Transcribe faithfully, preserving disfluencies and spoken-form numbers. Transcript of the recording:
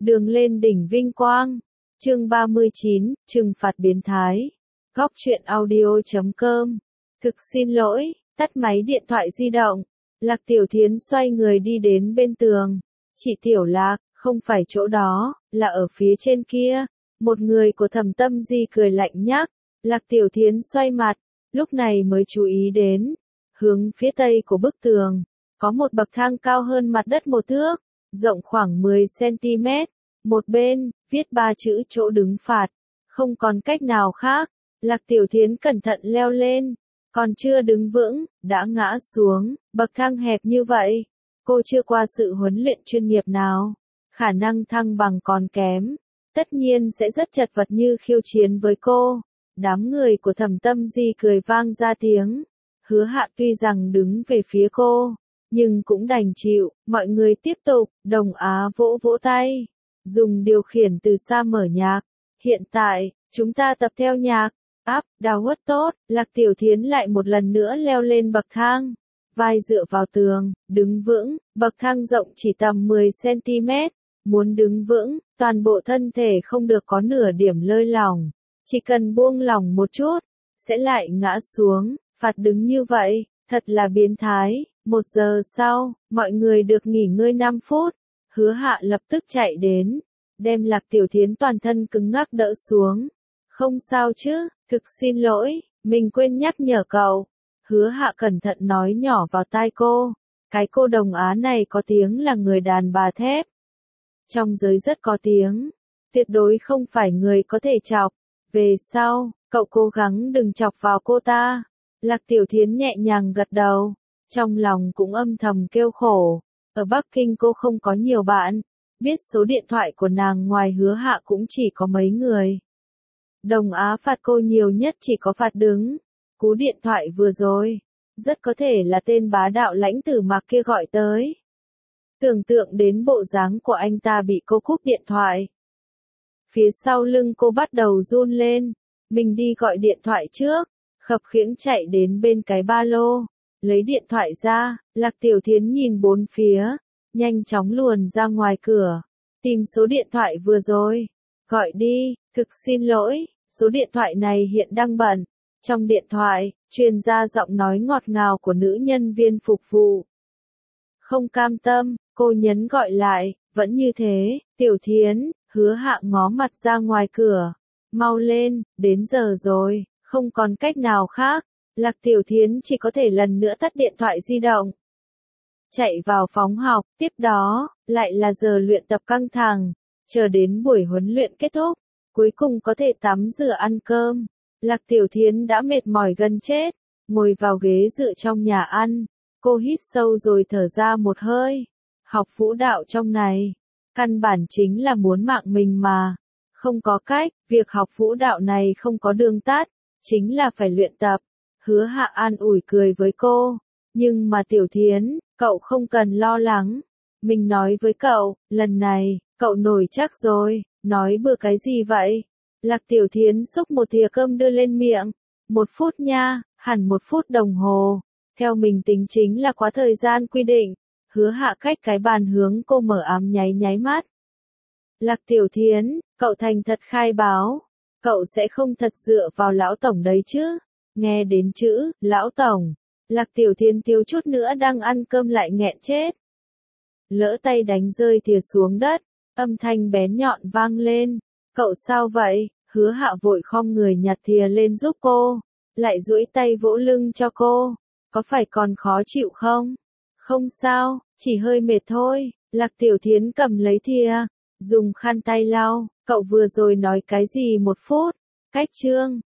Đường lên đỉnh vinh quang. Chương ba mươi chín, trừng phạt biến thái. Góc truyện audio chấm com. Thực xin lỗi, tắt máy điện thoại di động. Lạc Tiểu Thiến xoay người đi đến bên tường. Chị Tiểu Lạc, không phải chỗ đó, là ở phía trên kia. Một người của Thẩm Tâm Di cười lạnh nhắc. Lạc Tiểu Thiến xoay mặt, lúc này mới chú ý đến. Hướng phía tây của bức tường, có một bậc thang cao hơn mặt đất một thước, rộng khoảng mười xăng-ti-mét. Một bên, viết ba chữ chỗ đứng phạt. Không còn cách nào khác, Lạc Tiểu Thiến cẩn thận leo lên. Còn chưa đứng vững, đã ngã xuống, bậc thang hẹp như vậy. Cô chưa qua sự huấn luyện chuyên nghiệp nào. Khả năng thăng bằng còn kém. Tất nhiên sẽ rất chật vật như khiêu chiến với cô. Đám người của Thẩm Tâm Di cười vang ra tiếng. Hứa Hạ tuy rằng đứng về phía cô, nhưng cũng đành chịu. Mọi người tiếp tục, Đồng Á vỗ vỗ tay. Dùng điều khiển từ xa mở nhạc. Hiện tại, chúng ta tập theo nhạc. Áp, đào huất tốt. Lạc Tiểu Thiến lại một lần nữa leo lên bậc thang. Vai dựa vào tường, đứng vững. Bậc thang rộng chỉ tầm mười xăng-ti-mét. Muốn đứng vững, toàn bộ thân thể không được có nửa điểm lơi lỏng. Chỉ cần buông lỏng một chút, sẽ lại ngã xuống. Phạt đứng như vậy, thật là biến thái. Một giờ sau, mọi người được nghỉ ngơi năm phút. Hứa Hạ lập tức chạy đến, đem Lạc Tiểu Thiến toàn thân cứng ngắc đỡ xuống. Không sao chứ, thực xin lỗi, mình quên nhắc nhở cậu. Hứa Hạ cẩn thận nói nhỏ vào tai cô. Cái cô Đồng Á này có tiếng là người đàn bà thép. Trong giới rất có tiếng, tuyệt đối không phải người có thể chọc. Về sau, cậu cố gắng đừng chọc vào cô ta. Lạc Tiểu Thiến nhẹ nhàng gật đầu, trong lòng cũng âm thầm kêu khổ. Ở Bắc Kinh cô không có nhiều bạn, biết số điện thoại của nàng ngoài Hứa Hạ cũng chỉ có mấy người. Đồng Á phạt cô nhiều nhất chỉ có phạt đứng. Cú điện thoại vừa rồi, rất có thể là tên bá đạo lãnh tử Mạc kia gọi tới. Tưởng tượng đến bộ dáng của anh ta bị cô cúp điện thoại. Phía sau lưng cô bắt đầu run lên. Mình đi gọi điện thoại trước. Khập khiễng chạy đến bên cái ba lô. Lấy điện thoại ra. Lạc Tiểu Thiến nhìn bốn phía. Nhanh chóng luồn ra ngoài cửa. Tìm số điện thoại vừa rồi. Gọi đi. Thực xin lỗi. Số điện thoại này hiện đang bận. Trong điện thoại, truyền ra giọng nói ngọt ngào của nữ nhân viên phục vụ. Không cam tâm, cô nhấn gọi lại. Vẫn như thế, Tiểu Thiến. Hứa Hạ ngó mặt ra ngoài cửa. Mau lên, đến giờ rồi, không còn cách nào khác. Lạc Tiểu Thiến chỉ có thể lần nữa tắt điện thoại di động. Chạy vào phòng học, tiếp đó, lại là giờ luyện tập căng thẳng. Chờ đến buổi huấn luyện kết thúc, cuối cùng có thể tắm rửa ăn cơm. Lạc Tiểu Thiến đã mệt mỏi gần chết, ngồi vào ghế dựa trong nhà ăn. Cô hít sâu rồi thở ra một hơi. Học vũ đạo trong này, căn bản chính là muốn mạng mình mà. Không có cách, việc học vũ đạo này không có đường tắt, chính là phải luyện tập. Hứa Hạ an ủi cười với cô. Nhưng mà Tiểu Thiến, cậu không cần lo lắng. Mình nói với cậu, lần này, cậu nổi chắc rồi. Nói bừa cái gì vậy? Lạc Tiểu Thiến xúc một thìa cơm đưa lên miệng. Một phút nha, hẳn một phút đồng hồ. Theo mình tính chính là quá thời gian quy định. Hứa Hạ cách cái bàn hướng cô mở ám nháy nháy mắt. Lạc Tiểu Thiến, cậu thành thật khai báo. Cậu sẽ không thật dựa vào lão tổng đấy chứ? Nghe đến chữ, lão tổng. Lạc Tiểu Thiến thiếu chút nữa đang ăn cơm lại nghẹn chết. Lỡ tay đánh rơi thìa xuống đất. Âm thanh bén nhọn vang lên. Cậu sao vậy? Hứa Hạ vội khom người nhặt thìa lên giúp cô. Lại duỗi tay vỗ lưng cho cô. Có phải còn khó chịu không? Không sao, chỉ hơi mệt thôi. Lạc Tiểu Thiến cầm lấy thìa, dùng khăn tay lau. Cậu vừa rồi nói cái gì một phút? Cách chương.